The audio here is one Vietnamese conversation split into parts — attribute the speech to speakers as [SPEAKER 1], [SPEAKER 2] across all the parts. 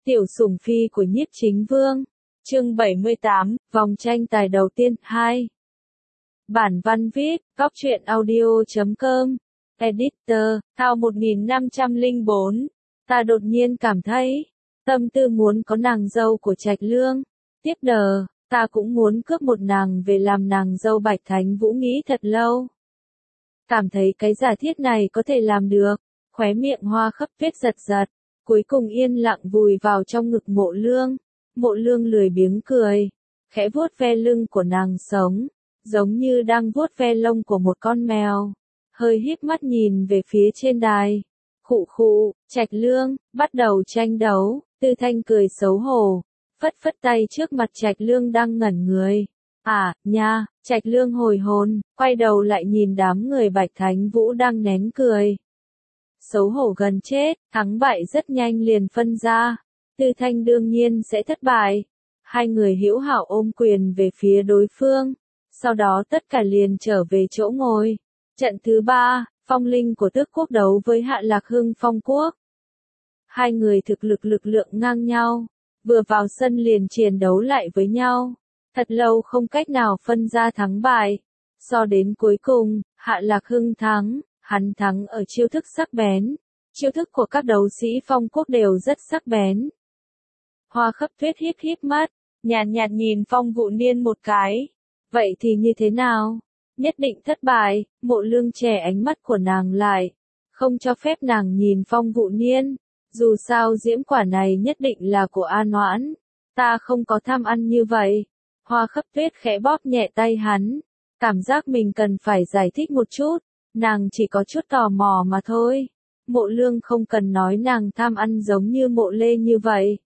[SPEAKER 1] Tiểu sủng phi của Nhiếp Chính Vương. Chương 78, vòng tranh tài đầu tiên 2. Bản văn viết, goctruyện.audio.com. Editor, Thao 1504. Ta đột nhiên cảm thấy, tâm tư muốn có nàng dâu của Trạch Lương. Tiếp đờ, ta cũng muốn cướp một nàng về làm nàng dâu Bạch Thánh Vũ nghĩ thật lâu. Cảm thấy cái giả thiết này có thể làm được, khóe miệng Hoa Khấp Tuyết giật giật, cuối cùng yên lặng vùi vào trong ngực Mộ Lương. Mộ Lương lười biếng cười, khẽ vuốt ve lưng của nàng sống, giống như đang vuốt ve lông của một con mèo, hơi híp mắt nhìn về phía trên đài. Khụ khụ, Trạch Lương, bắt đầu tranh đấu. Tư Thanh cười xấu hổ, phất phất tay trước mặt Trạch Lương đang ngẩn người. Nha, Trạch Lương hồi hồn, quay đầu lại nhìn đám người Bạch Thánh Vũ đang nén cười. Xấu hổ gần chết, thắng bại rất nhanh liền phân ra. Tư Thanh đương nhiên sẽ thất bại. Hai người hữu hảo ôm quyền về phía đối phương, sau đó tất cả liền trở về chỗ ngồi. Trận thứ 3, Phong Linh của Tước Quốc đấu với Hạ Lạc Hưng Phong Quốc. Hai người thực lực lượng ngang nhau, vừa vào sân liền chiến đấu lại với nhau. Thật lâu không cách nào phân ra thắng bại. So đến cuối cùng, Hạ Lạc Hưng thắng, hắn thắng ở chiêu thức sắc bén. Chiêu thức của các đấu sĩ Phong Quốc đều rất sắc bén. Hoa Khấp Tuyết híp mắt, nhàn nhạt nhìn Phong Vũ Niên một cái. Vậy thì như thế nào? Nhất định thất bại. Mộ Lương chè ánh mắt của nàng lại, không cho phép nàng nhìn Phong Vũ Niên. Dù sao diễm quả này nhất định là của An Noãn. Ta không có tham ăn như vậy. Hoa Khấp Tuyết khẽ bóp nhẹ tay hắn, cảm giác mình cần phải giải thích một chút. Nàng chỉ có chút tò mò mà thôi. Mộ Lương không cần nói nàng tham ăn giống như Mộ Lê như vậy.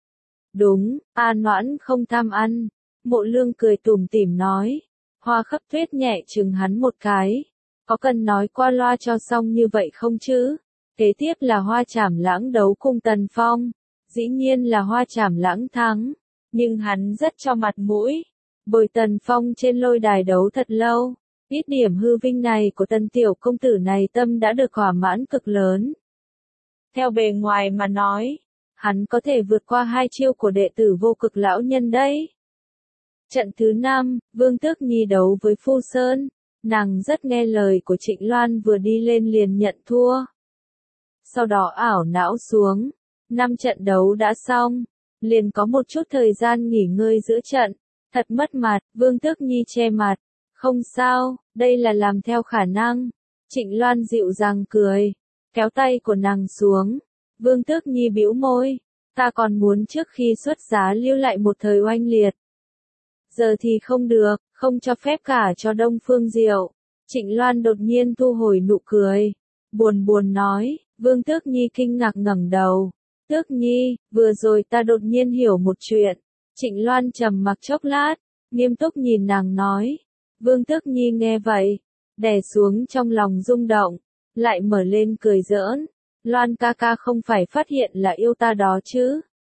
[SPEAKER 1] Đúng, An Noãn không tham ăn. Mộ Lương cười tủm tỉm nói. Hoa Khấp Tuyết nhẹ chừng hắn một cái. Có cần nói qua loa cho xong như vậy không chứ? Kế tiếp là Hoa Trảm Lãng đấu cùng Tần Phong. Dĩ nhiên là Hoa Trảm Lãng thắng. Nhưng hắn rất cho mặt mũi. Bồi Tần Phong trên lôi đài đấu thật lâu. Ít điểm hư vinh này của Tần tiểu công tử này tâm đã được thỏa mãn cực lớn. Theo bề ngoài mà nói, hắn có thể vượt qua hai chiêu của đệ tử Vô Cực lão nhân đấy. Trận thứ 5, Vương Tước Nhi đấu với Phu Sơn. Nàng rất nghe lời của Trịnh Loan, vừa đi lên liền nhận thua. Sau đó ảo não xuống. 5 trận đấu đã xong, liền có một chút thời gian nghỉ ngơi giữa trận. Thật mất mặt. Vương Tước Nhi che mặt. Không sao, đây là làm theo khả năng. Trịnh Loan dịu dàng cười, kéo tay của nàng xuống. Vương Tước Nhi bĩu môi. Ta còn muốn trước khi xuất giá lưu lại một thời oanh liệt. Giờ thì không được, không cho phép cả cho Đông Phương Diệu. Trịnh Loan đột nhiên thu hồi nụ cười, buồn nói. Vương Tước Nhi kinh ngạc ngẩng đầu. Tước Nhi, vừa rồi ta đột nhiên hiểu một chuyện. Trịnh Loan trầm mặc chốc lát, nghiêm túc nhìn nàng nói. Vương Tước Nhi nghe vậy, đè xuống trong lòng rung động, lại mở lên cười giỡn. Loan ca ca không phải phát hiện là yêu ta đó chứ?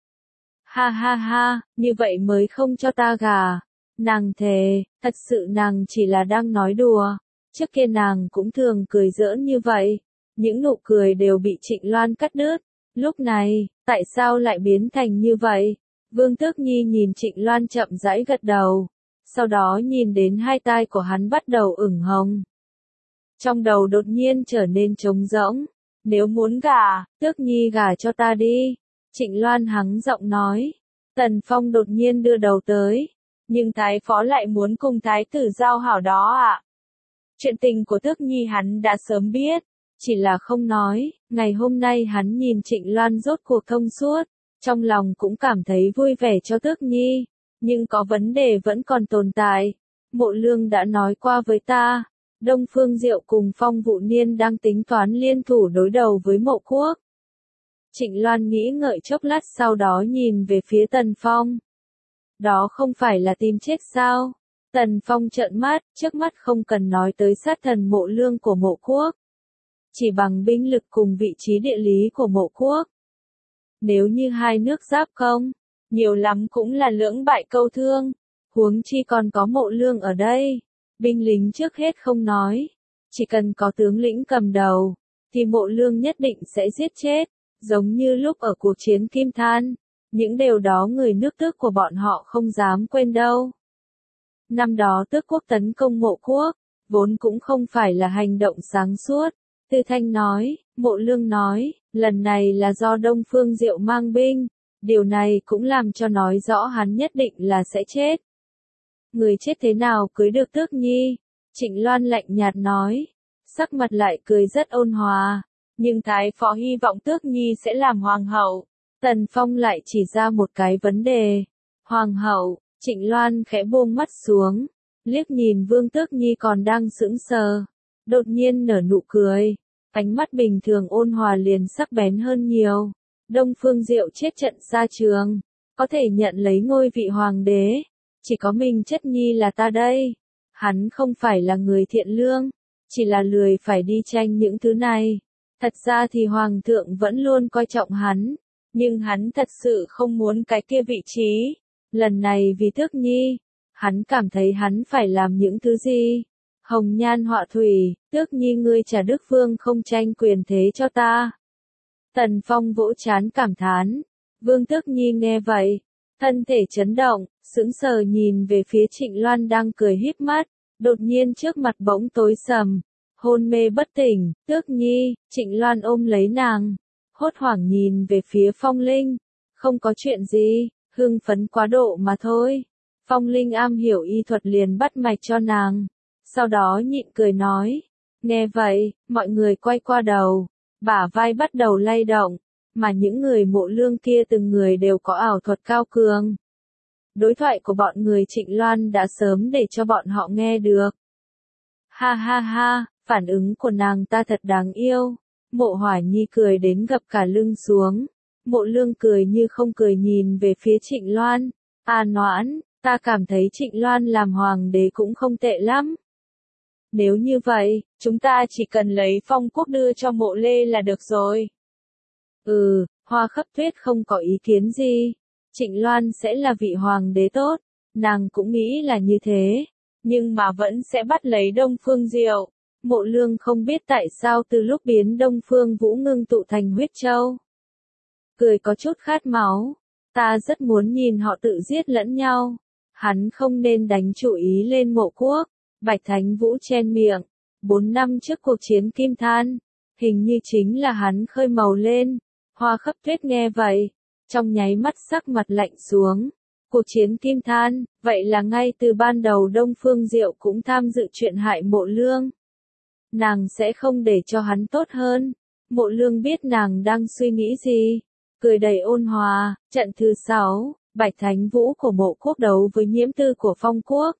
[SPEAKER 1] Ha ha ha, như vậy mới không cho ta gả. Nàng thề, thật sự nàng chỉ là đang nói đùa. Trước kia nàng cũng thường cười giỡn như vậy. Những nụ cười đều bị Trịnh Loan cắt đứt. Lúc này, tại sao lại biến thành như vậy? Vương Tước Nhi nhìn Trịnh Loan chậm rãi gật đầu. Sau đó nhìn đến hai tai của hắn bắt đầu ửng hồng. Trong đầu đột nhiên trở nên trống rỗng. Nếu muốn gả, Tước Nhi gả cho ta đi. Trịnh Loan hắng giọng nói. Tần Phong đột nhiên đưa đầu tới. Nhưng Thái Phó lại muốn cùng Thái tử giao hảo đó ạ. Chuyện tình của Tước Nhi hắn đã sớm biết, chỉ là không nói. Ngày hôm nay hắn nhìn Trịnh Loan rốt cuộc thông suốt, trong lòng cũng cảm thấy vui vẻ cho Tước Nhi. Nhưng có vấn đề vẫn còn tồn tại. Mộ Lương đã nói qua với ta, Đông Phương Diệu cùng Phong Vũ Niên đang tính toán liên thủ đối đầu với Mộ Quốc. Trịnh Loan nghĩ ngợi chốc lát, sau đó nhìn về phía Tần Phong. Đó không phải là tìm chết sao? Tần Phong trợn mắt, trước mắt không cần nói tới sát thần Mộ Lương của Mộ Quốc. Chỉ bằng binh lực cùng vị trí địa lý của Mộ Quốc. Nếu như hai nước giáp công, nhiều lắm cũng là lưỡng bại câu thương. Huống chi còn có Mộ Lương ở đây. Binh lính trước hết không nói. Chỉ cần có tướng lĩnh cầm đầu, thì Mộ Lương nhất định sẽ giết chết. Giống như lúc ở cuộc chiến Kim Than, Những điều đó người nước Tước của bọn họ không dám quên đâu. Năm đó Tước quốc tấn công Mộ quốc, vốn cũng không phải là hành động sáng suốt. Tư Thanh nói, Mộ Lương nói, lần này là do Đông Phương Diệu mang binh, điều này cũng làm cho nói rõ hắn nhất định là sẽ chết. Người chết thế nào cưới được Tước Nhi? Trịnh Loan lạnh nhạt nói, sắc mặt lại cười rất ôn hòa, nhưng Thái Phó hy vọng Tước Nhi sẽ làm hoàng hậu. Tần Phong lại chỉ ra một cái vấn đề. Hoàng hậu, Trịnh Loan khẽ buông mắt xuống, liếc nhìn Vương Tước Nhi còn đang sững sờ, đột nhiên nở nụ cười, ánh mắt bình thường ôn hòa liền sắc bén hơn nhiều. Đông Phương Diệu chết trận xa trường, có thể nhận lấy ngôi vị hoàng đế, chỉ có mình Chất Nhi là ta đây. Hắn không phải là người thiện lương, chỉ là lười phải đi tranh những thứ này. Thật ra thì hoàng thượng vẫn luôn coi trọng hắn, nhưng hắn thật sự không muốn cái kia vị trí. Lần này vì Tước Nhi, hắn cảm thấy hắn phải làm những thứ gì. Hồng nhan họa thủy, Tước Nhi ngươi trả Đức Vương không tranh quyền thế cho ta. Tần Phong vỗ trán cảm thán. Vương Tước Nhi nghe vậy, thân thể chấn động, sững sờ nhìn về phía Trịnh Loan đang cười híp mắt, đột nhiên trước mặt bỗng tối sầm, hôn mê bất tỉnh. Tước Nhi, Trịnh Loan ôm lấy nàng, hốt hoảng nhìn về phía Phong Linh, không có chuyện gì, hưng phấn quá độ mà thôi. Phong Linh am hiểu y thuật liền bắt mạch cho nàng, sau đó nhịn cười nói. Nghe vậy, mọi người quay qua đầu, bả vai bắt đầu lay động, mà những người Mộ Lương kia từng người đều có ảo thuật cao cường. Đối thoại của bọn người Trịnh Loan đã sớm để cho bọn họ nghe được. Ha ha ha, phản ứng của nàng ta thật đáng yêu. Mộ Hỏa Nhi cười đến gập cả lưng xuống. Mộ Lương cười như không cười nhìn về phía Trịnh Loan. À Noãn, ta cảm thấy Trịnh Loan làm hoàng đế cũng không tệ lắm. Nếu như vậy, chúng ta chỉ cần lấy phong quốc đưa cho Mộ Lê là được rồi. Hoa Khấp Tuyết không có ý kiến gì. Trịnh Loan sẽ là vị hoàng đế tốt, nàng cũng nghĩ là như thế, nhưng mà vẫn sẽ bắt lấy Đông Phương Diệu. Mộ Lương không biết tại sao từ lúc biến Đông Phương Vũ ngưng tụ thành huyết châu. Cười có chút khát máu, ta rất muốn nhìn họ tự giết lẫn nhau. Hắn không nên đánh chủ ý lên Mộ quốc. Bạch Thánh Vũ chen miệng, 4 năm trước cuộc chiến Kim Than, hình như chính là hắn khơi màu lên. Hoa Khấp Tuyết nghe vậy, trong nháy mắt sắc mặt lạnh xuống. Cuộc chiến Kim Than, vậy là ngay từ ban đầu Đông Phương Diệu cũng tham dự chuyện hại Mộ Lương. Nàng sẽ không để cho hắn tốt hơn. Mộ Lương biết nàng đang suy nghĩ gì, cười đầy ôn hòa. Trận thứ 6, Bạch Thánh Vũ của Mộ quốc đấu với Nhiễm Tư của Phong quốc.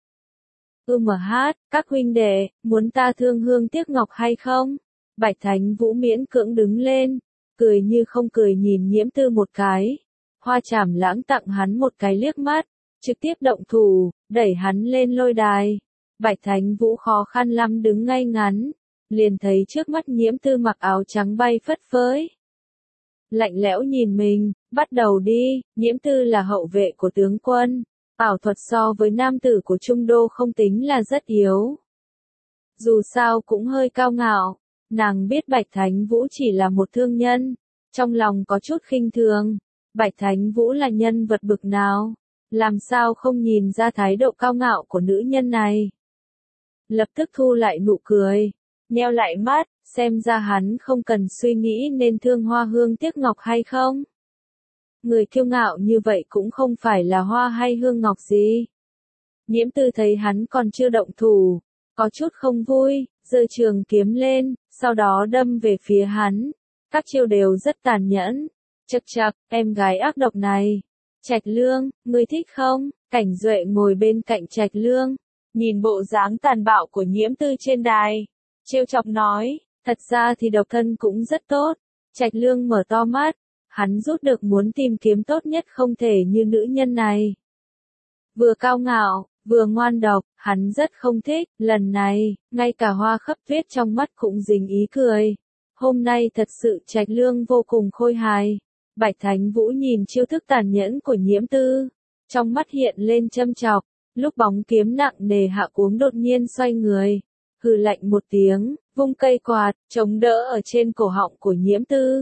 [SPEAKER 1] Các huynh đệ, muốn ta thương hương tiếc ngọc hay không? Bạch Thánh Vũ miễn cưỡng đứng lên, cười như không cười nhìn Nhiễm Tư một cái. Hoa Trảm Lãng tặng hắn một cái liếc mắt, trực tiếp động thủ, đẩy hắn lên lôi đài. Bạch Thánh Vũ khó khăn lắm đứng ngay ngắn, liền thấy trước mắt Nhiễm Tư mặc áo trắng bay phất phới. Lạnh lẽo nhìn mình, bắt đầu đi. Nhiễm Tư là hậu vệ của tướng quân, ảo thuật so với nam tử của Trung Đô không tính là rất yếu. Dù sao cũng hơi cao ngạo, nàng biết Bạch Thánh Vũ chỉ là một thương nhân, trong lòng có chút khinh thường. Bạch Thánh Vũ là nhân vật bực nào, làm sao không nhìn ra thái độ cao ngạo của nữ nhân này. Lập tức thu lại nụ cười, nheo lại mắt, xem ra hắn không cần suy nghĩ nên thương hoa hương tiếc ngọc hay không. Người kiêu ngạo như vậy cũng không phải là hoa hay hương ngọc gì. Nhiễm Tư thấy hắn còn chưa động thủ, có chút không vui, giơ trường kiếm lên, sau đó đâm về phía hắn. Các chiêu đều rất tàn nhẫn. Chậc chậc, em gái ác độc này. Trạch Lương, ngươi thích không? Cảnh Duệ ngồi bên cạnh Trạch Lương, nhìn bộ dáng tàn bạo của Nhiễm Tư trên đài, trêu chọc nói, thật ra thì độc thân cũng rất tốt. Trạch Lương mở to mắt, hắn rút được muốn tìm kiếm tốt nhất không thể như nữ nhân này. Vừa cao ngạo, vừa ngoan độc, hắn rất không thích. Lần này, ngay cả Hoa Khấp Tuyết trong mắt cũng dính ý cười. Hôm nay thật sự Trạch Lương vô cùng khôi hài. Bạch Thánh Vũ nhìn chiêu thức tàn nhẫn của Nhiễm Tư, trong mắt hiện lên châm chọc. Lúc bóng kiếm nặng nề hạ xuống đột nhiên xoay người, hừ lạnh một tiếng, vung cây quạt, chống đỡ ở trên cổ họng của Nhiễm Tư.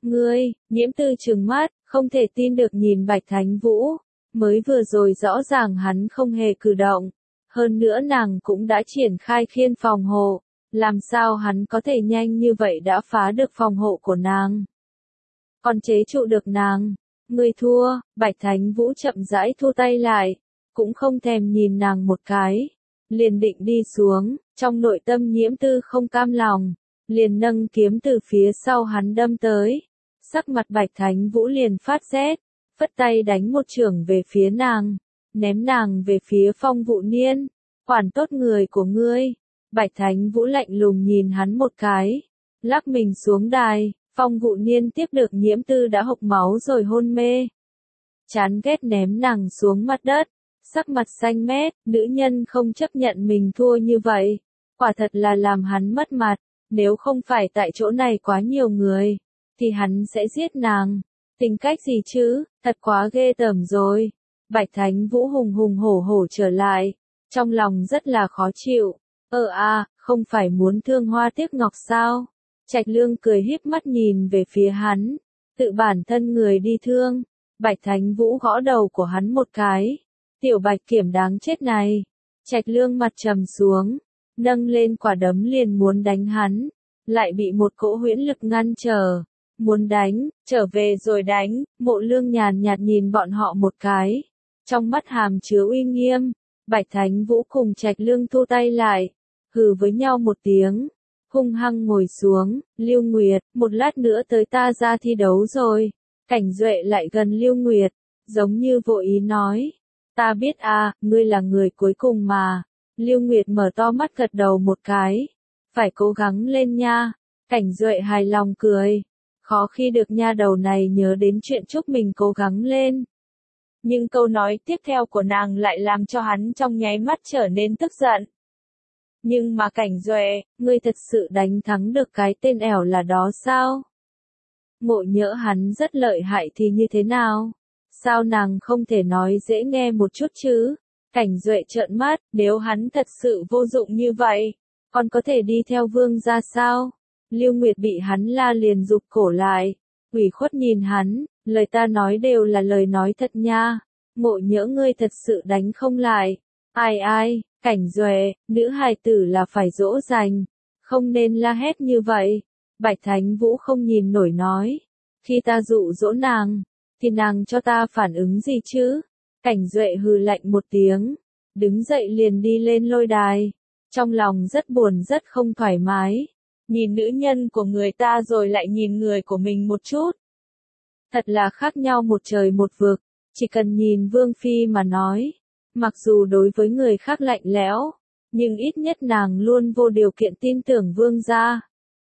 [SPEAKER 1] Ngươi, Nhiễm Tư trừng mắt, không thể tin được nhìn Bạch Thánh Vũ. Mới vừa rồi rõ ràng hắn không hề cử động. Hơn nữa nàng cũng đã triển khai khiên phòng hộ. Làm sao hắn có thể nhanh như vậy đã phá được phòng hộ của nàng? Còn chế trụ được nàng? Ngươi thua, Bạch Thánh Vũ chậm rãi thu tay lại. Cũng không thèm nhìn nàng một cái. Liền định đi xuống, trong nội tâm Nhiễm Tư không cam lòng. Liền nâng kiếm từ phía sau hắn đâm tới. Sắc mặt Bạch Thánh Vũ liền phát rét. Phất tay đánh một chưởng về phía nàng. Ném nàng về phía Phong Vũ Niên. Quản tốt người của ngươi. Bạch Thánh Vũ lạnh lùng nhìn hắn một cái. Lắc mình xuống đài. Phong Vũ Niên tiếp được Nhiễm Tư đã hộc máu rồi hôn mê. Chán ghét ném nàng xuống mặt đất. Sắc mặt xanh mét, nữ nhân không chấp nhận mình thua như vậy. Quả thật là làm hắn mất mặt. Nếu không phải tại chỗ này quá nhiều người, thì hắn sẽ giết nàng. Tính cách gì chứ, thật quá ghê tởm rồi. Bạch Thánh Vũ hùng hùng hổ hổ trở lại. Trong lòng rất là khó chịu. Không phải muốn thương hoa tiếc ngọc sao? Trạch Lương cười híp mắt nhìn về phía hắn. Tự bản thân người đi thương. Bạch Thánh Vũ gõ đầu của hắn một cái. Tiểu Bạch Kiểm đáng chết này. Trạch Lương mặt trầm xuống. Nâng lên quả đấm liền muốn đánh hắn. Lại bị một cỗ huyễn lực ngăn trở. Muốn đánh, trở về rồi đánh. Mộ Lương nhàn nhạt nhìn bọn họ một cái. Trong mắt hàm chứa uy nghiêm. Bạch Thánh Vũ cùng Trạch Lương thu tay lại. Hừ với nhau một tiếng. Hung hăng ngồi xuống. Lưu Nguyệt, một lát nữa tới ta ra thi đấu rồi. Cảnh Duệ lại gần Lưu Nguyệt. Giống như vô ý nói. Ta biết ngươi là người cuối cùng mà. Lưu Nguyệt mở to mắt gật đầu một cái. Phải cố gắng lên nha. Cảnh Duệ hài lòng cười. Khó khi được nha đầu này nhớ đến chuyện chúc mình cố gắng lên. Nhưng câu nói tiếp theo của nàng lại làm cho hắn trong nháy mắt trở nên tức giận. Nhưng mà Cảnh Duệ, ngươi thật sự đánh thắng được cái tên ẻo là đó sao? Ngộ nhỡ hắn rất lợi hại thì như thế nào? Sao nàng không thể nói dễ nghe một chút chứ? Cảnh Duệ trợn mắt, nếu hắn thật sự vô dụng như vậy, còn có thể đi theo vương gia sao? Lưu Nguyệt bị hắn la liền rụt cổ lại, ủy khuất nhìn hắn, lời ta nói đều là lời nói thật nha. Ngộ nhỡ ngươi thật sự đánh không lại. Ai, Cảnh Duệ, nữ hài tử là phải dỗ dành, không nên la hét như vậy. Bạch Thánh Vũ không nhìn nổi nói, khi ta dụ dỗ nàng, thì nàng cho ta phản ứng gì chứ? Cảnh Duệ hừ lạnh một tiếng, đứng dậy liền đi lên lôi đài. Trong lòng rất buồn rất không thoải mái. Nhìn nữ nhân của người ta rồi lại nhìn người của mình một chút. Thật là khác nhau một trời một vực. Chỉ cần nhìn Vương Phi mà nói. Mặc dù đối với người khác lạnh lẽo, nhưng ít nhất nàng luôn vô điều kiện tin tưởng Vương gia.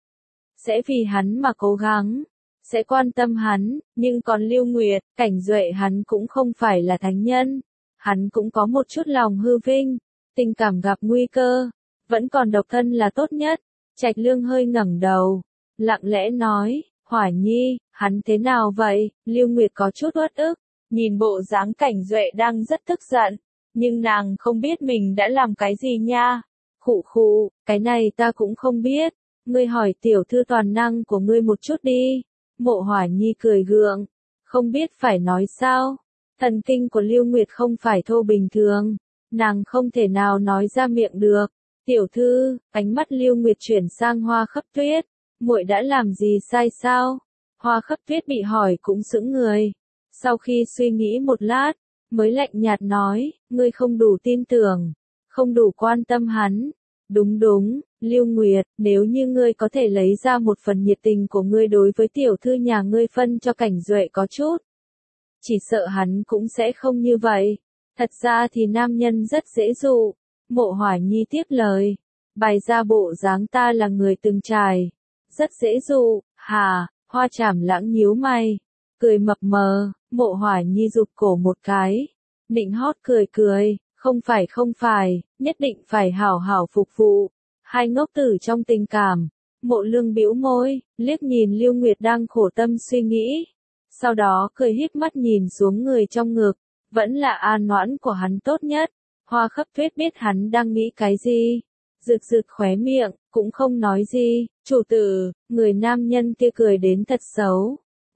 [SPEAKER 1] Sẽ vì hắn mà cố gắng. Sẽ quan tâm hắn, nhưng còn Lưu Nguyệt, Cảnh Duệ hắn cũng không phải là thánh nhân. Hắn cũng có một chút lòng hư vinh, tình cảm gặp nguy cơ, vẫn còn độc thân là tốt nhất. Trạch Lương hơi ngẩng đầu, lặng lẽ nói, Hỏa Nhi, hắn thế nào vậy? Lưu Nguyệt có chút uất ức, nhìn bộ dáng Cảnh Duệ đang rất tức giận, nhưng nàng không biết mình đã làm cái gì nha. Khụ, cái này ta cũng không biết, ngươi hỏi tiểu thư toàn năng của ngươi một chút đi. Mộ Hỏa Nhi cười gượng, không biết phải nói sao. Thần kinh của Lưu Nguyệt không phải thô bình thường, nàng không thể nào nói ra miệng được. Tiểu thư, ánh mắt Lưu Nguyệt chuyển sang Hoa Khắp Tuyết, muội đã làm gì sai sao? Hoa Khắp Tuyết bị hỏi cũng sững người. Sau khi suy nghĩ một lát, mới lạnh nhạt nói, ngươi không đủ tin tưởng, không đủ quan tâm hắn. Đúng, Lưu Nguyệt, nếu như ngươi có thể lấy ra một phần nhiệt tình của ngươi đối với tiểu thư nhà ngươi phân cho Cảnh Duệ có chút, chỉ sợ hắn cũng sẽ không như vậy. Thật ra thì nam nhân rất dễ dụ. Mộ Hỏa Nhi tiếp lời, bày ra bộ dáng ta là người từng trải, rất dễ dụ. Hà, Hoa Trảm Lãng nhíu mày, cười mập mờ. Mộ Hỏa Nhi rụt cổ một cái, định hót cười, không phải, nhất định phải hảo hảo phục vụ. Hai ngốc tử trong tình cảm. Mộ Lương bĩu môi, liếc nhìn Lưu Nguyệt đang khổ tâm suy nghĩ, sau đó cười híp mắt nhìn xuống người trong ngực, vẫn là an noãn của hắn tốt nhất. Hoa Khắp Tuyết biết hắn đang nghĩ cái gì, rực khóe miệng, cũng không nói gì. Chủ tử, người nam nhân kia cười đến thật xấu,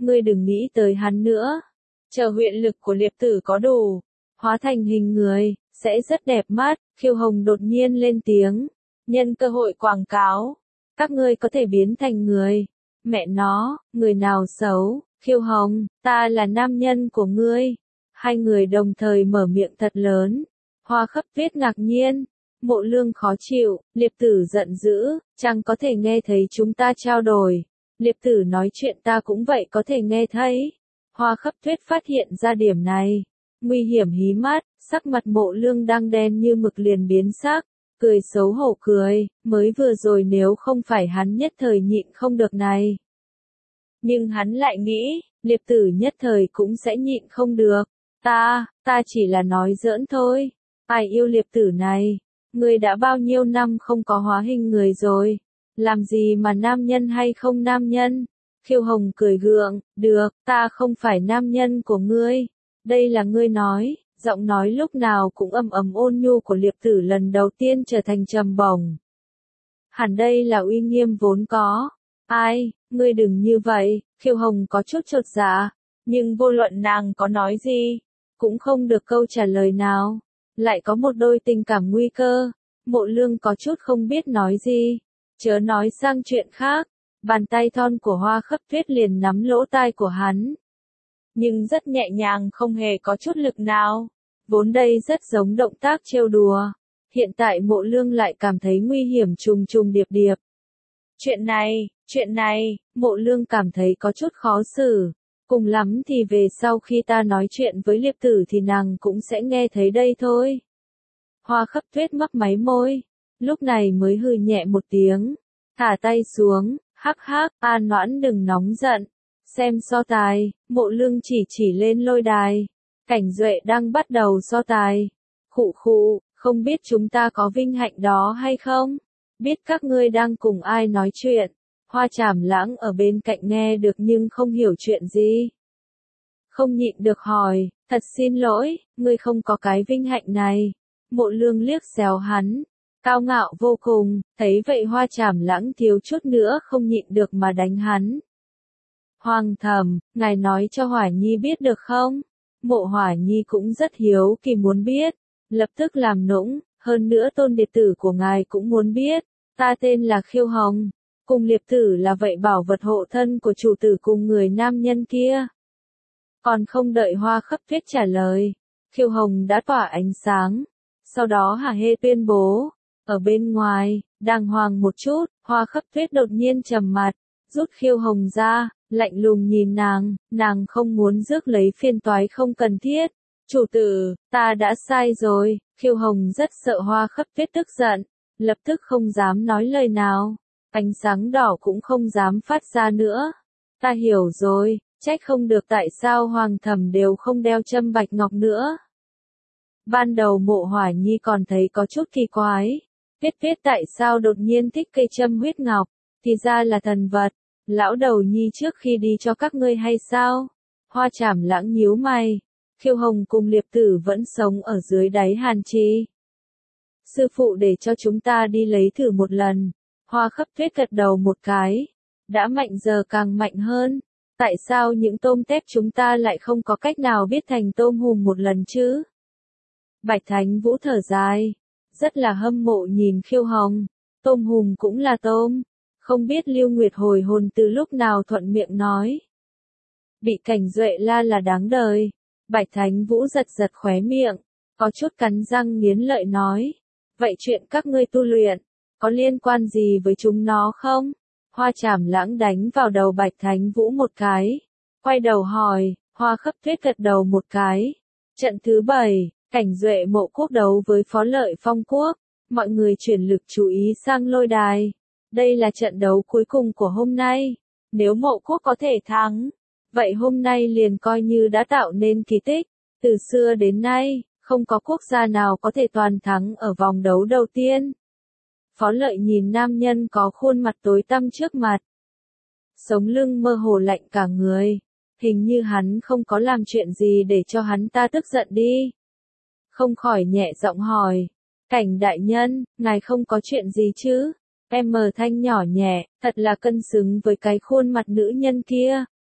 [SPEAKER 1] ngươi đừng nghĩ tới hắn nữa. Chờ huyện lực của Liệp Tử có đủ, hóa thành hình người, sẽ rất đẹp mắt. Khiêu Hồng đột nhiên lên tiếng, nhân cơ hội quảng cáo, các ngươi có thể biến thành người. Mẹ nó, người nào xấu? Khiêu Hồng, ta là nam nhân của ngươi. Hai người đồng thời mở miệng thật lớn. Hoa Khấp Tuyết ngạc nhiên, Mộ Lương khó chịu, Liệp Tử giận dữ, chàng có thể nghe thấy chúng ta trao đổi. Liệp Tử nói chuyện ta cũng vậy có thể nghe thấy. Hoa Khấp Tuyết phát hiện ra điểm này, nguy hiểm hí mắt, sắc mặt Mộ Lương đang đen như mực liền biến sắc, cười xấu hổ cười, mới vừa rồi nếu không phải hắn nhất thời nhịn không được này. Nhưng hắn lại nghĩ, Liệp Tử nhất thời cũng sẽ nhịn không được. Ta chỉ là nói giỡn thôi. Ai yêu Liệp Tử này? Ngươi đã bao nhiêu năm không có hóa hình người rồi? Làm gì mà nam nhân hay không nam nhân? Khiêu Hồng cười gượng, được, ta không phải nam nhân của ngươi. Đây là ngươi nói, giọng nói lúc nào cũng ầm ầm ôn nhu của Liệp Tử lần đầu tiên trở thành trầm bổng. Hẳn đây là uy nghiêm vốn có. Ai, ngươi đừng như vậy, Khiêu Hồng có chút chột dạ, nhưng vô luận nàng có nói gì, cũng không được câu trả lời nào. Lại có một đôi tình cảm nguy cơ, Mộ Lương có chút không biết nói gì, chớ nói sang chuyện khác. Bàn tay thon của Hoa Khấp Tuyết liền nắm lỗ tai của hắn. Nhưng rất nhẹ nhàng không hề có chút lực nào. Vốn đây rất giống động tác trêu đùa. Hiện tại Mộ Lương lại cảm thấy nguy hiểm trùng trùng điệp điệp. Chuyện này, Mộ Lương cảm thấy có chút khó xử. Cùng lắm thì về sau khi ta nói chuyện với Liệp Tử thì nàng cũng sẽ nghe thấy đây thôi. Hoa Khấp Tuyết mấp máy môi. Lúc này mới hừ nhẹ một tiếng. Thả tay xuống. Hắc hắc, An Noãn đừng nóng giận. Xem so tài, Mộ Lương chỉ lên lôi đài. Cảnh Duệ đang bắt đầu so tài. Khụ khụ, không biết chúng ta có vinh hạnh đó hay không? Biết các ngươi đang cùng ai nói chuyện. Hoa Trảm Lãng ở bên cạnh nghe được nhưng không hiểu chuyện gì. Không nhịn được hỏi, thật xin lỗi, ngươi không có cái vinh hạnh này. Mộ Lương liếc xéo hắn. Cao ngạo vô cùng, thấy vậy Hoa Trảm Lãng thiếu chút nữa không nhịn được mà đánh hắn. Hoàng thẩm, ngài nói cho Hỏa Nhi biết được không? Mộ Hỏa Nhi cũng rất hiếu kỳ muốn biết, lập tức làm nũng, hơn nữa tôn đệ tử của ngài cũng muốn biết, ta tên là Khiêu Hồng, cùng Liệp Tử là vậy bảo vật hộ thân của chủ tử cùng người nam nhân kia. Còn không đợi Hoa Khấp Tuyết trả lời, Khiêu Hồng đã tỏa ánh sáng, sau đó hả hê tuyên bố. Ở bên ngoài, đàng hoàng một chút, Hoa Khấp Tuyết đột nhiên trầm mặt, rút Khiêu Hồng ra, lạnh lùng nhìn nàng không muốn rước lấy phiền toái không cần thiết. Chủ tử, ta đã sai rồi. Khiêu Hồng rất sợ Hoa Khấp Tuyết tức giận, lập tức không dám nói lời nào, ánh sáng đỏ cũng không dám phát ra nữa. Ta hiểu rồi, trách không được tại sao Hoàng thẩm đều không đeo châm bạch ngọc nữa. Ban đầu Mộ Hỏa Nhi còn thấy có chút kỳ quái. Tuyết tại sao đột nhiên thích cây châm huyết ngọc, thì ra là thần vật. Lão đầu Nhi trước khi đi cho các ngươi hay sao? Hoa Trảm Lãng nhíu mày. Khiêu Hồng cùng Liệp Tử vẫn sống ở dưới đáy hàn trì. Sư phụ để cho chúng ta đi lấy thử một lần. Hoa Khấp Tuyết gật đầu một cái. Đã mạnh giờ càng mạnh hơn. Tại sao những tôm tép chúng ta lại không có cách nào biết thành tôm hùm một lần chứ? Bạch Thánh Vũ thở dài. Rất là hâm mộ nhìn Khiêu Hồng. Tôm hùm cũng là tôm. Không biết Lưu Nguyệt hồi hồn từ lúc nào thuận miệng nói. Bị Cảnh Duệ la là đáng đời. Bạch Thánh Vũ giật khóe miệng. Có chút cắn răng nghiến lợi nói. Vậy chuyện các ngươi tu luyện, có liên quan gì với chúng nó không? Hoa Trảm Lãng đánh vào đầu Bạch Thánh Vũ một cái. Quay đầu hỏi, Hoa Khấp Tuyết gật đầu một cái. Trận thứ 7. Cảnh Duệ Mộ Quốc đấu với Phó Lợi Phong Quốc, mọi người chuyển lực chú ý sang lôi đài. Đây là trận đấu cuối cùng của hôm nay. Nếu Mộ Quốc có thể thắng, vậy hôm nay liền coi như đã tạo nên kỳ tích. Từ xưa đến nay, không có quốc gia nào có thể toàn thắng ở vòng đấu đầu tiên. Phó Lợi nhìn nam nhân có khuôn mặt tối tăm trước mặt. Sống lưng mơ hồ lạnh cả người. Hình như hắn không có làm chuyện gì để cho hắn ta tức giận đi. Không khỏi nhẹ giọng hỏi. Cảnh đại nhân, ngài không có chuyện gì chứ? Em mờ thanh nhỏ nhẹ, thật là cân xứng với cái khuôn mặt nữ nhân kia.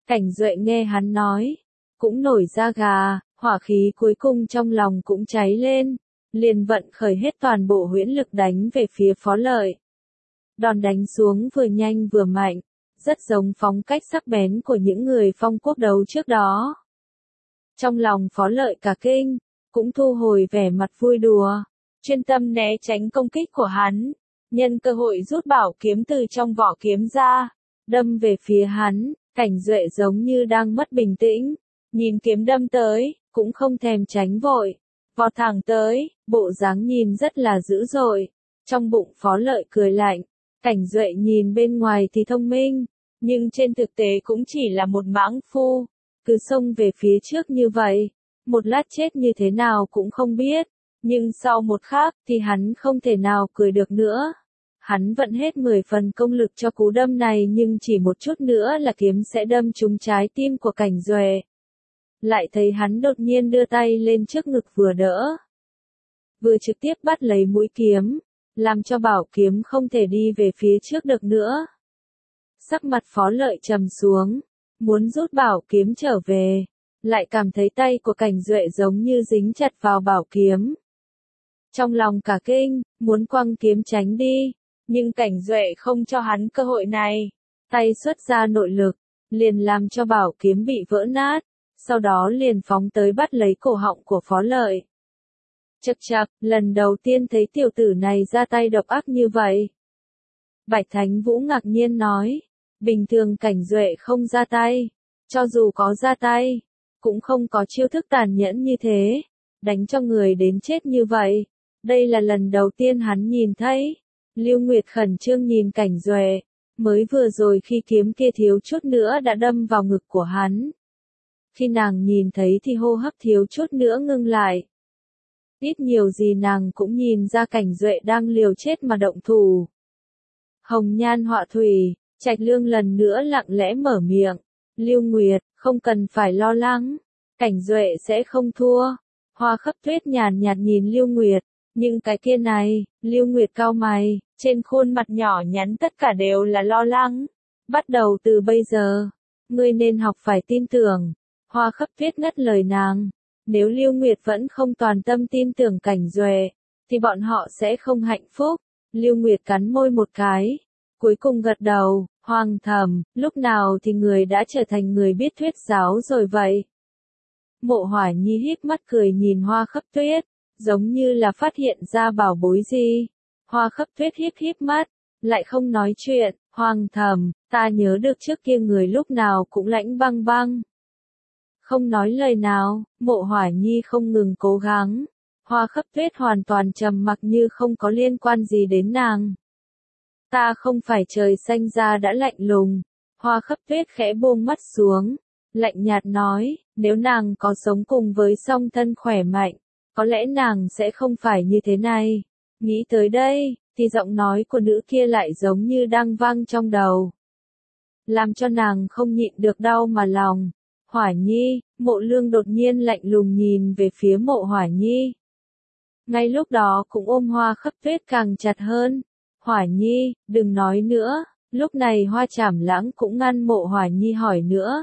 [SPEAKER 1] Cảnh Duệ nghe hắn nói, cũng nổi da gà, hỏa khí cuối cùng trong lòng cũng cháy lên, liền vận khởi hết toàn bộ huyễn lực đánh về phía Phó Lợi. Đòn đánh xuống vừa nhanh vừa mạnh, rất giống phong cách sắc bén của những người Phong Quốc đấu trước đó. Trong lòng Phó Lợi cả kinh, cũng thu hồi vẻ mặt vui đùa, chuyên tâm né tránh công kích của hắn, nhân cơ hội rút bảo kiếm từ trong vỏ kiếm ra, đâm về phía hắn. Cảnh Duệ giống như đang mất bình tĩnh, nhìn kiếm đâm tới, cũng không thèm tránh vội, vọt thẳng tới, bộ dáng nhìn rất là dữ dội. Trong bụng Phó Lợi cười lạnh, Cảnh Duệ nhìn bên ngoài thì thông minh, nhưng trên thực tế cũng chỉ là một mãng phu, cứ xông về phía trước như vậy, một lát chết như thế nào cũng không biết, nhưng sau một khắc thì hắn không thể nào cười được nữa. Hắn vận hết 10 phần công lực cho cú đâm này nhưng chỉ một chút nữa là kiếm sẽ đâm trúng trái tim của Cảnh Duệ. Lại thấy hắn đột nhiên đưa tay lên trước ngực vừa đỡ, vừa trực tiếp bắt lấy mũi kiếm, làm cho bảo kiếm không thể đi về phía trước được nữa. Sắc mặt Phó Lợi trầm xuống, muốn rút bảo kiếm trở về, lại cảm thấy tay của Cảnh Duệ giống như dính chặt vào bảo kiếm. Trong lòng cả kinh, muốn quăng kiếm tránh đi, nhưng Cảnh Duệ không cho hắn cơ hội này, tay xuất ra nội lực, liền làm cho bảo kiếm bị vỡ nát, sau đó liền phóng tới bắt lấy cổ họng của Phó Lợi. Chậc chậc, lần đầu tiên thấy tiểu tử này ra tay độc ác như vậy. Bạch Thánh Vũ ngạc nhiên nói, bình thường Cảnh Duệ không ra tay, cho dù có ra tay, cũng không có chiêu thức tàn nhẫn như thế, đánh cho người đến chết như vậy. Đây là lần đầu tiên hắn nhìn thấy. Lưu Nguyệt khẩn trương nhìn Cảnh Duệ, mới vừa rồi khi kiếm kia thiếu chút nữa đã đâm vào ngực của hắn. Khi nàng nhìn thấy thì hô hấp thiếu chút nữa ngưng lại. Ít nhiều gì nàng cũng nhìn ra Cảnh Duệ đang liều chết mà động thủ. Hồng nhan họa thủy, Trạch Lương lần nữa lặng lẽ mở miệng. Lưu Nguyệt, không cần phải lo lắng, Cảnh Duệ sẽ không thua. Hoa Khấp Tuyết nhàn nhạt nhìn Lưu Nguyệt, nhưng cái kia này, Lưu Nguyệt cau mày, trên khuôn mặt nhỏ nhắn tất cả đều là lo lắng. Bắt đầu từ bây giờ, ngươi nên học phải tin tưởng. Hoa Khấp Tuyết ngắt lời nàng, nếu Lưu Nguyệt vẫn không toàn tâm tin tưởng Cảnh Duệ, thì bọn họ sẽ không hạnh phúc. Lưu Nguyệt cắn môi một cái, cuối cùng gật đầu, Hoàng thầm, lúc nào thì người đã trở thành người biết thuyết giáo rồi vậy? Mộ Hỏa Nhi híp mắt cười nhìn Hoa Khấp Tuyết, giống như là phát hiện ra bảo bối gì. Hoa Khấp Tuyết híp mắt, lại không nói chuyện. Hoàng thầm, ta nhớ được trước kia người lúc nào cũng lãnh băng băng. Không nói lời nào, Mộ Hỏa Nhi không ngừng cố gắng. Hoa Khấp Tuyết hoàn toàn trầm mặc như không có liên quan gì đến nàng. Ta không phải trời xanh ra đã lạnh lùng. Hoa Khấp Tuyết khẽ buông mắt xuống, lạnh nhạt nói, nếu nàng có sống cùng với song thân khỏe mạnh, có lẽ nàng sẽ không phải như thế này. Nghĩ tới đây, thì giọng nói của nữ kia lại giống như đang vang trong đầu, làm cho nàng không nhịn được đau mà lòng. Hỏa Nhi, Mộ Lương đột nhiên lạnh lùng nhìn về phía Mộ Hỏa Nhi. Ngay lúc đó cũng ôm Hoa Khấp Tuyết càng chặt hơn. Hỏa Nhi, đừng nói nữa. Lúc này Hoa Trảm Lãng cũng ngăn Mộ Hỏa Nhi hỏi nữa.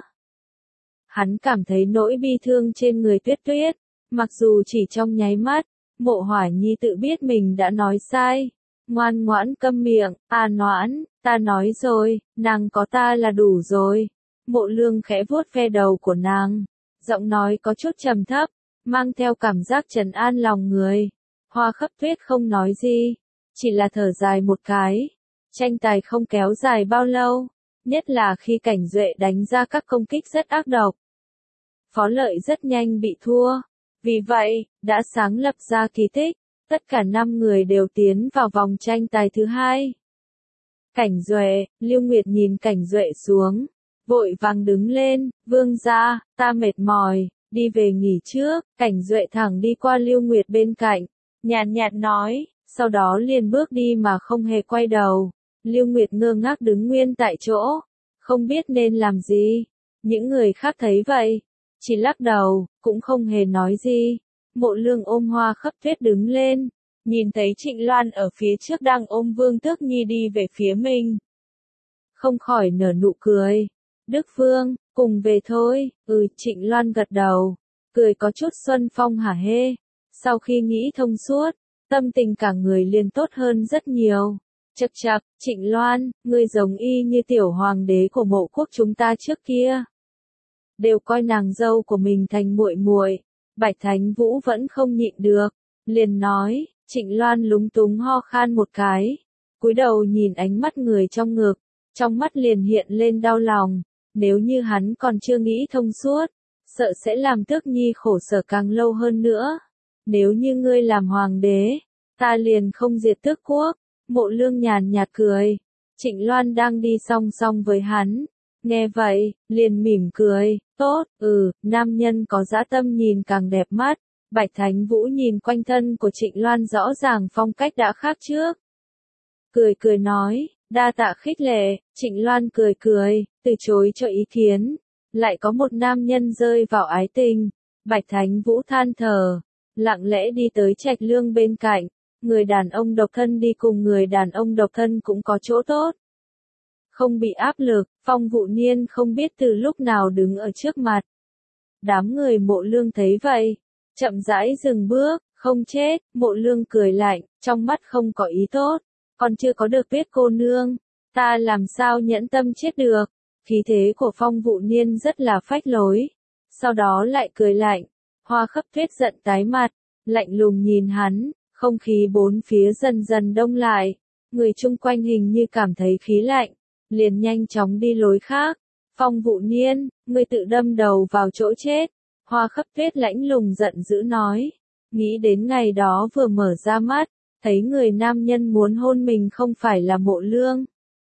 [SPEAKER 1] Hắn cảm thấy nỗi bi thương trên người Tuyết Tuyết, mặc dù chỉ trong nháy mắt, Mộ Hỏa Nhi tự biết mình đã nói sai. Ngoan ngoãn câm miệng, Noãn, ta nói rồi, nàng có ta là đủ rồi. Mộ Lương khẽ vuốt ve đầu của nàng, giọng nói có chút trầm thấp, mang theo cảm giác trấn an lòng người. Hoa Khấp Tuyết không nói gì, chỉ là thở dài một cái. Tranh tài không kéo dài bao lâu, nhất là khi Cảnh Duệ đánh ra các công kích rất ác độc. Phó Lợi rất nhanh bị thua, vì vậy, đã sáng lập ra kỳ tích, tất cả 5 người đều tiến vào vòng tranh tài thứ 2. Cảnh Duệ, Lưu Nguyệt nhìn Cảnh Duệ xuống, vội vàng đứng lên, vương gia, ta mệt mỏi, đi về nghỉ trước. Cảnh Duệ thẳng đi qua Lưu Nguyệt bên cạnh, nhàn nhạt nói, sau đó liền bước đi mà không hề quay đầu. Lưu Nguyệt ngơ ngác đứng nguyên tại chỗ, không biết nên làm gì. Những người khác thấy vậy, chỉ lắc đầu, cũng không hề nói gì. Mộ Lương ôm Hoa Khấp Tuyết đứng lên, nhìn thấy Trịnh Loan ở phía trước đang ôm Vương Tước Nhi đi về phía mình. Không khỏi nở nụ cười, Đức Vương, cùng về thôi. Trịnh Loan gật đầu, cười có chút xuân phong hả hê. Sau khi nghĩ thông suốt, tâm tình cả người liền tốt hơn rất nhiều. Chậc chậc, Trịnh Loan, ngươi giống y như tiểu hoàng đế của mộ quốc chúng ta trước kia. Đều coi nàng dâu của mình thành muội muội. Bạch Thánh Vũ vẫn không nhịn được, liền nói. Trịnh Loan lúng túng ho khan một cái, cúi đầu nhìn ánh mắt người trong ngực, trong mắt liền hiện lên đau lòng. Nếu như hắn còn chưa nghĩ thông suốt, sợ sẽ làm Tước Nhi khổ sở càng lâu hơn nữa. Nếu như ngươi làm hoàng đế, ta liền không diệt Tước quốc. Mộ Lương nhàn nhạt cười. Trịnh Loan đang đi song song với hắn, nghe vậy, liền mỉm cười. Tốt, nam nhân có dã tâm nhìn càng đẹp mắt. Bạch Thánh Vũ nhìn quanh thân của Trịnh Loan rõ ràng phong cách đã khác trước. Cười nói, đa tạ khích lệ. Trịnh Loan cười, từ chối cho ý kiến. Lại có một nam nhân rơi vào ái tình. Bạch Thánh Vũ than thở, lặng lẽ đi tới Trạch Lương bên cạnh. Người đàn ông độc thân đi cùng người đàn ông độc thân cũng có chỗ tốt. Không bị áp lực, Phong Vũ Niên không biết từ lúc nào đứng ở trước mặt. Đám người Mộ Lương thấy vậy, chậm rãi dừng bước. Không chết. Mộ Lương cười lạnh, trong mắt không có ý tốt. Còn chưa có được biết cô nương, ta làm sao nhẫn tâm chết được. Khí thế của Phong Vũ Niên rất là phách lối. Sau đó lại cười lạnh. Hoa Khấp Tuyết giận tái mặt, lạnh lùng nhìn hắn. Không khí bốn phía dần dần đông lại. Người chung quanh hình như cảm thấy khí lạnh, liền nhanh chóng đi lối khác. Phong Vũ Niên, ngươi tự đâm đầu vào chỗ chết. Hoa Khấp Tuyết lãnh lùng giận dữ nói. Nghĩ đến ngày đó vừa mở ra mắt, thấy người nam nhân muốn hôn mình không phải là Mộ Lương.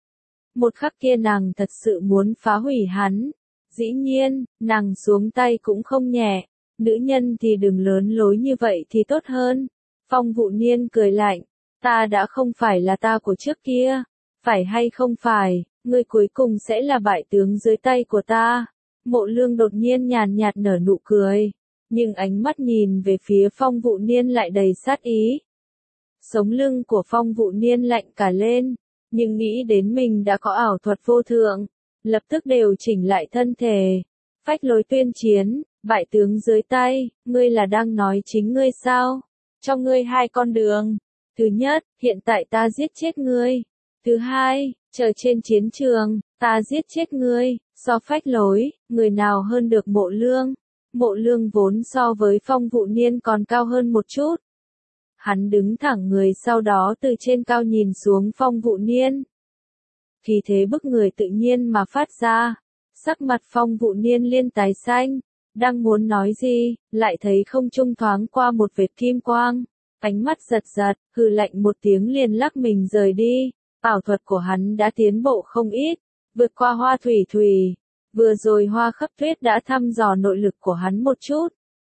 [SPEAKER 1] Một khắc kia nàng thật sự muốn phá hủy hắn. Dĩ nhiên, nàng xuống tay cũng không nhẹ. Nữ nhân thì đừng lớn lối như vậy thì tốt hơn. Phong Vũ Niên cười lạnh. Ta đã không phải là ta của trước kia. Phải hay không phải, ngươi cuối cùng sẽ là bại tướng dưới tay của ta. Mộ Lương đột nhiên nhàn nhạt nở nụ cười. Nhưng ánh mắt nhìn về phía Phong Vũ Niên lại đầy sát ý. Sống lưng của Phong Vũ Niên lạnh cả lên. Nhưng nghĩ đến mình đã có ảo thuật vô thượng. Lập tức điều chỉnh lại thân thể. Phách lối tuyên chiến, bại tướng dưới tay, ngươi là đang nói chính ngươi sao? Cho ngươi hai con đường. Thứ nhất, hiện tại ta giết chết ngươi. Thứ hai, chờ trên chiến trường, ta giết chết ngươi. So phách lối, người nào hơn được Mộ Lương? Mộ Lương vốn so với Phong Vũ Niên còn cao hơn một chút. Hắn đứng thẳng người sau đó từ trên cao nhìn xuống Phong Vũ Niên. Khí thế bức người tự nhiên mà phát ra. Sắc mặt Phong Vũ Niên liên tái xanh. Đang muốn nói gì, lại thấy không trung thoáng qua một vệt kim quang. Ánh mắt giật giật, hừ lạnh một tiếng liền lắc mình rời đi. Ảo thuật của hắn đã tiến bộ không ít, vượt qua Hoa Thủy Thủy. Vừa rồi Hoa Khấp Tuyết đã thăm dò nội lực của hắn một chút.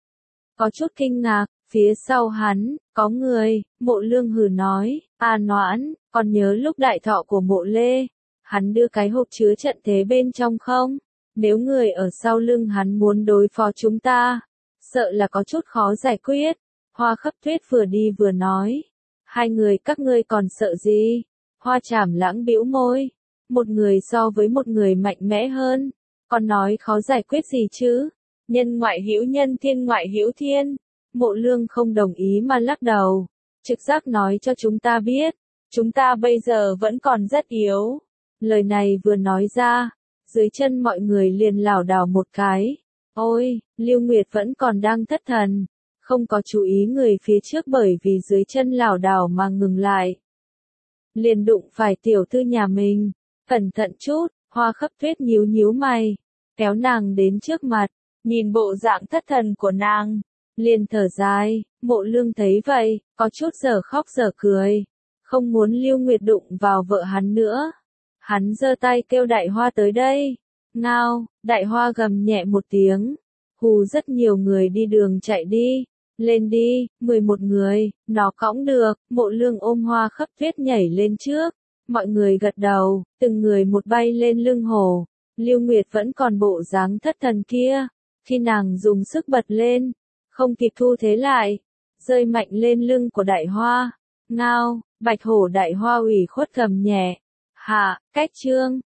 [SPEAKER 1] Có chút kinh ngạc, phía sau hắn, có người. Mộ Lương hừ nói, Noãn, còn nhớ lúc đại thọ của Mộ Lê, hắn đưa cái hộp chứa trận thế bên trong không? Nếu người ở sau lưng hắn muốn đối phó chúng ta, sợ là có chút khó giải quyết. Hoa Khấp Tuyết vừa đi vừa nói, hai người các ngươi còn sợ gì? Hoa Trảm Lãng bĩu môi, một người so với một người mạnh mẽ hơn, còn nói khó giải quyết gì chứ? Nhân ngoại hữu nhân, thiên ngoại hữu thiên. Mộ Lương không đồng ý mà lắc đầu. Trực giác nói cho chúng ta biết, chúng ta bây giờ vẫn còn rất yếu. Lời này vừa nói ra, dưới chân mọi người liền lảo đảo một cái. Ôi, Lưu Nguyệt vẫn còn đang thất thần, không có chú ý người phía trước bởi vì dưới chân lảo đảo mà ngừng lại. Liền đụng phải tiểu thư nhà mình. Cẩn thận chút. Hoa Khấp Tuyết nhíu nhíu mày, kéo nàng đến trước mặt, nhìn bộ dạng thất thần của nàng, liền thở dài. Mộ Lương thấy vậy, có chút dở khóc dở cười, không muốn Lưu Nguyệt đụng vào vợ hắn nữa. Hắn giơ tay kêu Đại Hoa tới đây. Ngao, Đại Hoa gầm nhẹ một tiếng, hù rất nhiều người đi đường chạy đi. Lên đi, 11 người, nó cõng được. Mộ Lương ôm Hoa Khấp Tuyết nhảy lên trước. Mọi người gật đầu, từng người một bay lên lưng hổ. Lưu Nguyệt vẫn còn bộ dáng thất thần kia. Khi nàng dùng sức bật lên, không kịp thu thế lại, rơi mạnh lên lưng của Đại Hoa. Ngao, Bạch Hổ. Đại Hoa ủy khuất gầm nhẹ. Hạ, cách chương.